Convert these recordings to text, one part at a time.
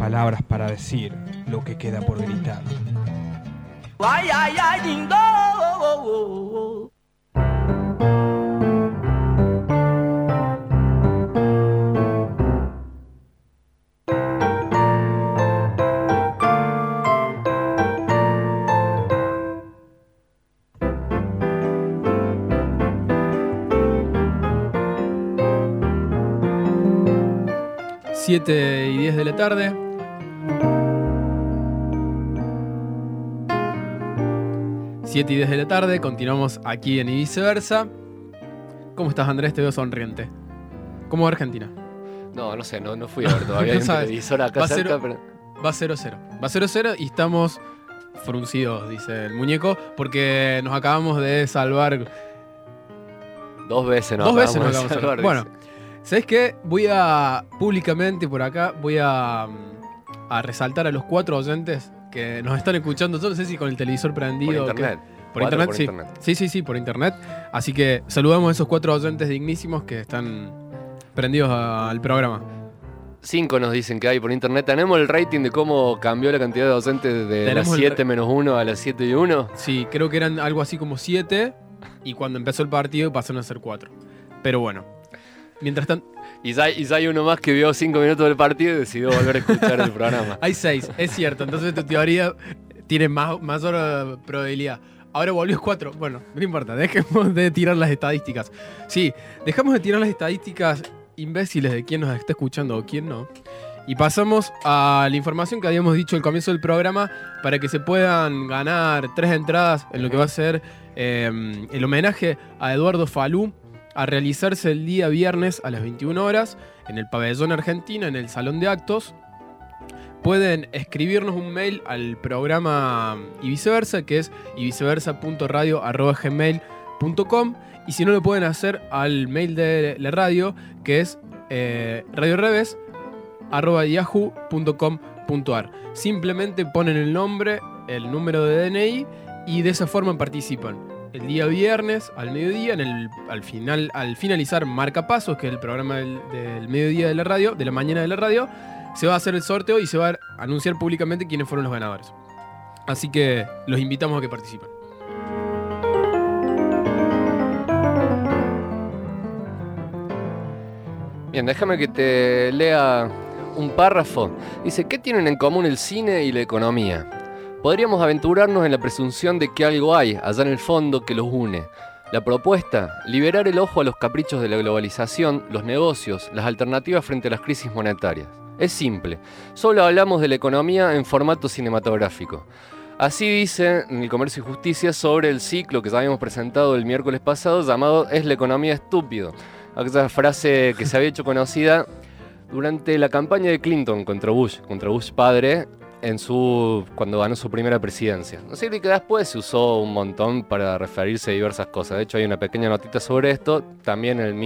palabras para decir lo que queda por gritar. Ay, ay, ay, lindo. 7:10 de la tarde. Siete y 10 de la tarde, continuamos aquí en Y Viceversa. ¿Cómo estás, Andrés? Te veo sonriente. ¿Cómo va Argentina? No sé, no fui a ver todavía. No Hay un sabes. televisor acá cerca, pero... Va 0-0. Va 0-0 y estamos fruncidos, dice el muñeco, porque nos acabamos de salvar. Dos veces nos acabamos de de salvar. salvar. Bueno, ¿sabes qué? Voy a, públicamente por acá, voy a resaltar a los 4 oyentes que nos están escuchando. Yo no sé si con el televisor prendido. Por internet. Por internet, por sí. internet. Sí, por internet. Así que saludamos a esos 4 oyentes dignísimos que están prendidos al programa. 5 nos dicen que hay por internet. ¿Tenemos el rating de cómo cambió la cantidad de docentes de las 7 menos 1 a las 7 y 1? Sí, creo que eran algo así como 7 y cuando empezó el partido pasaron a ser 4. Pero bueno, mientras tanto... Y ya hay uno más que vio 5 minutos del partido y decidió volver a escuchar el programa. Hay 6, es cierto. Entonces tu teoría tiene mayor probabilidad. Ahora volvió 4. Bueno, no importa, dejemos de tirar las estadísticas. Sí, dejamos de tirar las estadísticas imbéciles de quién nos está escuchando o quién no. Y pasamos a la información que habíamos dicho al comienzo del programa para que se puedan ganar 3 entradas en lo que va a ser el homenaje a Eduardo Falú, a realizarse el día viernes a las 21 horas en el Pabellón Argentina, en el Salón de Actos. Pueden escribirnos un mail al programa Y Viceversa, que es yviceversa.radio@gmail.com, y si no lo pueden hacer al mail de la radio, que es radioreves@yahoo.com.ar. Simplemente ponen el nombre, el número de DNI y de esa forma participan. El día viernes al mediodía, al finalizar Marcapasos, que es el programa del mediodía de la radio, de la mañana de la radio, se va a hacer el sorteo y se va a anunciar públicamente quiénes fueron los ganadores. Así que los invitamos a que participen. Bien, déjame que te lea un párrafo. Dice, ¿qué tienen en común el cine y la economía? Podríamos aventurarnos en la presunción de que algo hay allá en el fondo que los une. La propuesta, liberar el ojo a los caprichos de la globalización, los negocios, las alternativas frente a las crisis monetarias. Es simple, solo hablamos de la economía en formato cinematográfico. Así dice en el Comercio y Justicia sobre el ciclo que ya habíamos presentado el miércoles pasado llamado ¿Es la economía estúpido? Aquella frase que se había hecho conocida durante la campaña de Clinton contra Bush padre, cuando ganó su primera presidencia. No sé, que después se usó un montón para referirse a diversas cosas. De hecho, hay una pequeña notita sobre esto, también en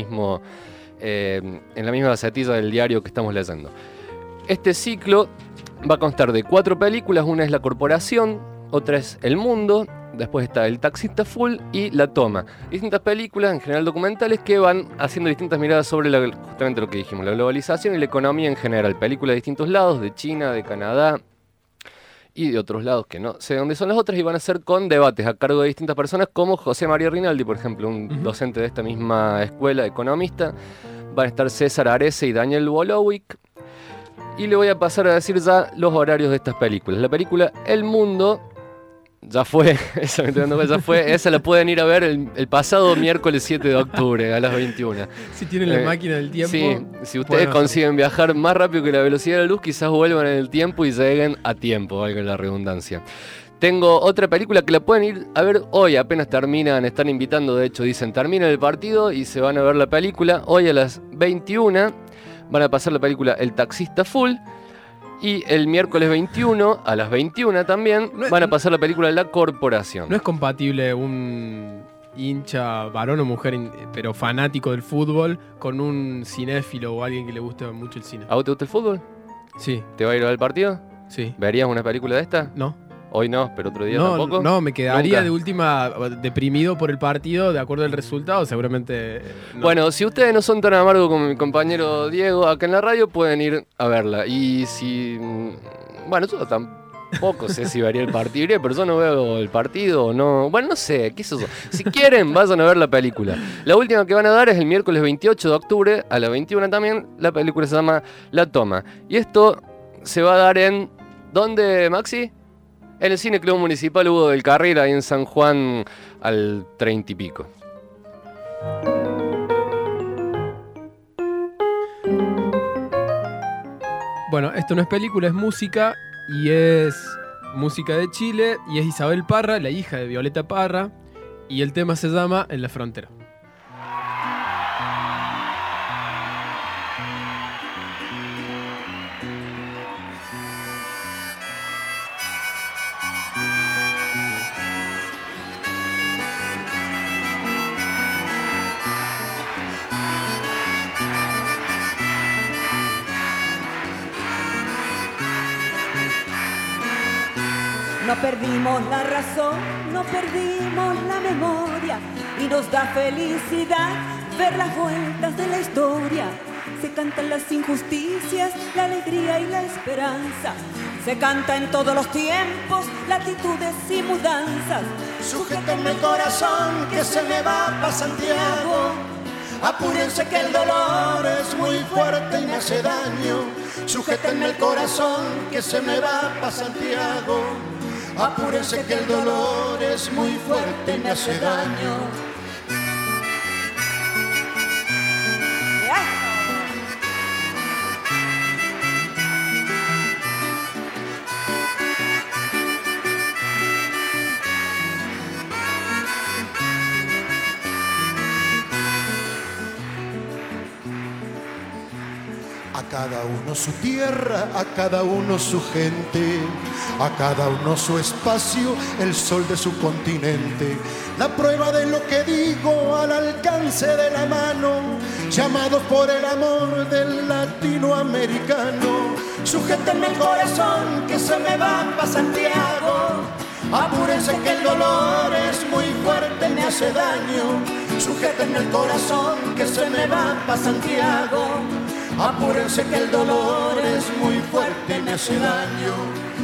la misma gacetilla del diario que estamos leyendo. Este ciclo va a constar de 4 películas. Una es La Corporación, otra es El Mundo, después está El Taxista Full y La Toma. Distintas películas, en general documentales, que van haciendo distintas miradas sobre justamente lo que dijimos, la globalización y la economía en general. Películas de distintos lados, de China, de Canadá y de otros lados que no sé dónde son las otras, y van a ser con debates a cargo de distintas personas como José María Rinaldi, por ejemplo, un docente de esta misma escuela, economista. Van a estar César Arese y Daniel Wolowick. Y le voy a pasar a decir ya los horarios de estas películas. La película El Mundo ya fue, esa la pueden ir a ver el pasado miércoles 7 de octubre a las 21. Si tienen la máquina del tiempo. Sí, si ustedes consiguen viajar más rápido que la velocidad de la luz, quizás vuelvan en el tiempo y lleguen a tiempo, valga la redundancia. Tengo otra película que la pueden ir a ver hoy, apenas terminan, están invitando, de hecho dicen, termina el partido y se van a ver la película. Hoy a las 21 van a pasar la película El Taxista Full. Y el miércoles 21, a las 21 también, van a pasar la película La Corporación. ¿No es compatible un hincha, varón o mujer, pero fanático del fútbol, con un cinéfilo o alguien que le guste mucho el cine? ¿A vos te gusta el fútbol? Sí. ¿Te va a ir al partido? Sí. ¿Verías una película de esta? No. Hoy no, pero otro día No, tampoco. no, me quedaría Nunca. de última deprimido por el partido, de acuerdo al resultado, seguramente. No. Bueno, si ustedes no son tan amargos como mi compañero Diego acá en la radio, pueden ir a verla. Y si... Bueno, yo tampoco sé si vería el partido, pero yo no veo el partido o no... Bueno, no sé, qué es eso. Si quieren, vayan a ver la película. La última que van a dar es el miércoles 28 de octubre, a las 21 también. La película se llama La Toma. Y esto se va a dar en... ¿Dónde, Maxi? En el Cine Club Municipal Hugo del Carril, ahí en San Juan, al 30 y pico. Bueno, esto no es película, es música, y es música de Chile, y es Isabel Parra, la hija de Violeta Parra, y el tema se llama En la Frontera. No perdimos la razón, no perdimos la memoria y nos da felicidad ver las vueltas de la historia. Se cantan las injusticias, la alegría y la esperanza. Se canta en todos los tiempos, latitudes y mudanzas. Sujétenme el corazón que se me va pa' Santiago. Apúrense que el dolor es muy fuerte y me hace daño. Sujétenme el corazón que se me va pa' Santiago. Apúrense que el dolor es muy fuerte y me hace daño. A cada uno su tierra, a cada uno su gente, a cada uno su espacio, el sol de su continente. La prueba de lo que digo al alcance de la mano, llamados por el amor del latinoamericano. Sujétenme el corazón que se me va pa' Santiago. Apúrense que el dolor es muy fuerte y me hace daño. Sujétenme el corazón que se me va pa' Santiago. Apúrense que el dolor es muy fuerte y me hace daño.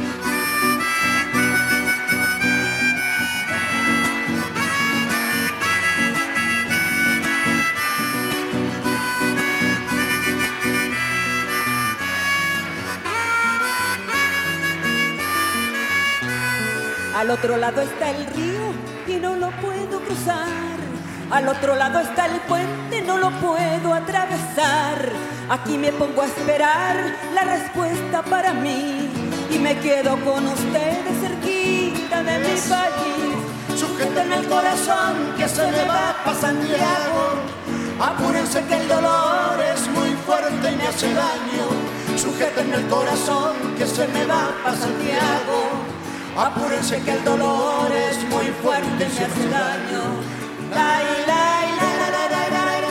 Al otro lado está el río y no lo puedo cruzar. Al otro lado está el puente, no lo puedo atravesar. Aquí me pongo a esperar la respuesta para mí y me quedo con ustedes cerquita de mi país. Sujétenme el corazón que se me va pa' Santiago. Apúrense que el dolor es muy fuerte y me hace daño. Sujétenme el corazón que se me va pa' Santiago. Apúrense que el dolor es muy fuerte y me hace daño. La, la, la, la, la, la, la, la,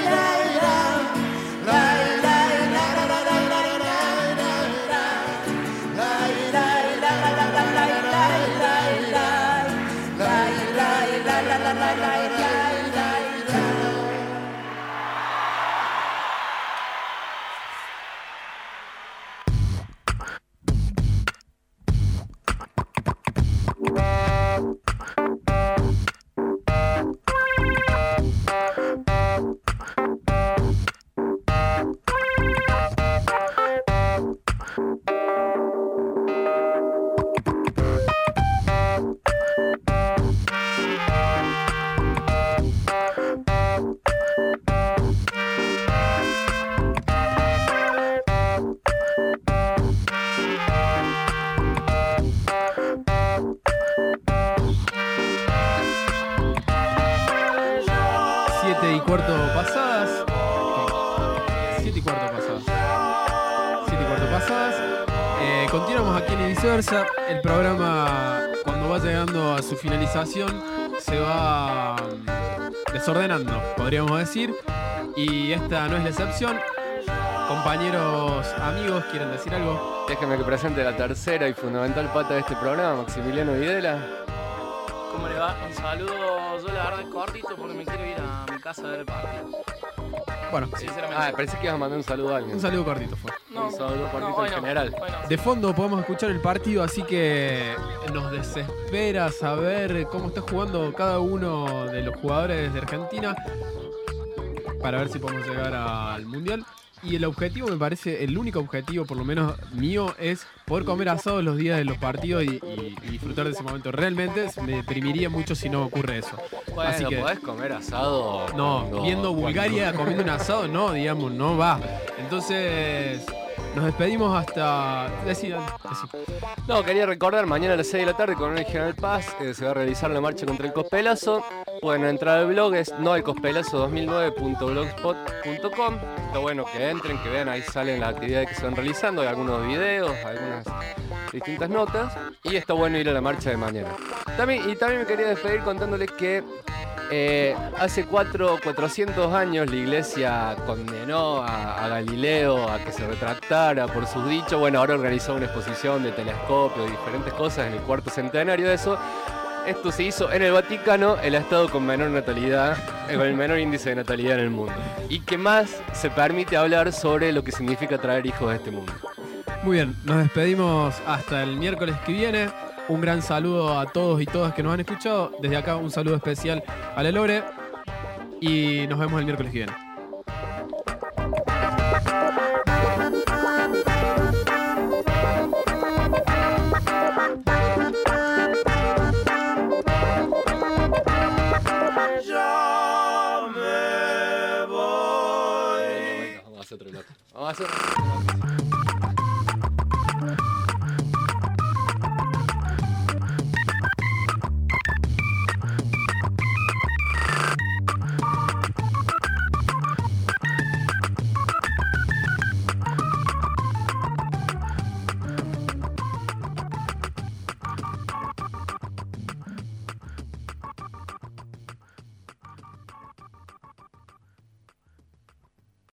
la, la, Continuamos aquí en Viceversa. El programa, cuando va llegando a su finalización, se va desordenando, podríamos decir. Y esta no es la excepción. compañeros, amigos, ¿quieren decir algo? Déjeme que presente la tercera y fundamental pata de este programa, Maximiliano Videla. ¿Cómo le va? Un saludo, yo la verdad cortito porque me quiero ir a mi casa a ver el partido. Bueno, Sinceramente. Pensé que ibas a mandar un saludo a alguien. un saludo cortito fue. No, un saludo cortito hoy en general. Hoy no. De fondo podemos escuchar el partido, así que nos desespera saber cómo está jugando cada uno de los jugadores de Argentina para ver si podemos llegar al Mundial. Y el objetivo, me parece, el único objetivo, por lo menos mío, es poder comer asado los días de los partidos y disfrutar de ese momento. Realmente me deprimiría mucho si no ocurre eso. Bueno, Así que, podés comer asado. no, viendo Bulgaria comiendo un asado, no, digamos, no va. Entonces, nos despedimos hasta... Decí. No, quería recordar, mañana a las 6 de la tarde con el General Paz se va a realizar la marcha contra el cospelazo. Pueden entrar al blog, es noelcospelazo2009.blogspot.com. Está bueno que entren, que vean, ahí salen las actividades que se van realizando, hay algunos videos, algunas distintas notas. Y está bueno ir a la marcha de mañana. También me quería despedir contándoles que hace 400 años la iglesia condenó a Galileo a que se retractara por sus dichos. Bueno, ahora organizó una exposición de telescopios y diferentes cosas en el cuarto centenario de eso. Esto se hizo en el Vaticano, el estado con menor natalidad, con el menor índice de natalidad en el mundo. Y que más se permite hablar sobre lo que significa traer hijos a este mundo. Muy bien, nos despedimos hasta el miércoles que viene. Un gran saludo a todos y todas que nos han escuchado. Desde acá un saludo especial a la Lore. Y nos vemos el miércoles que viene. Vamos a hacer otro loco.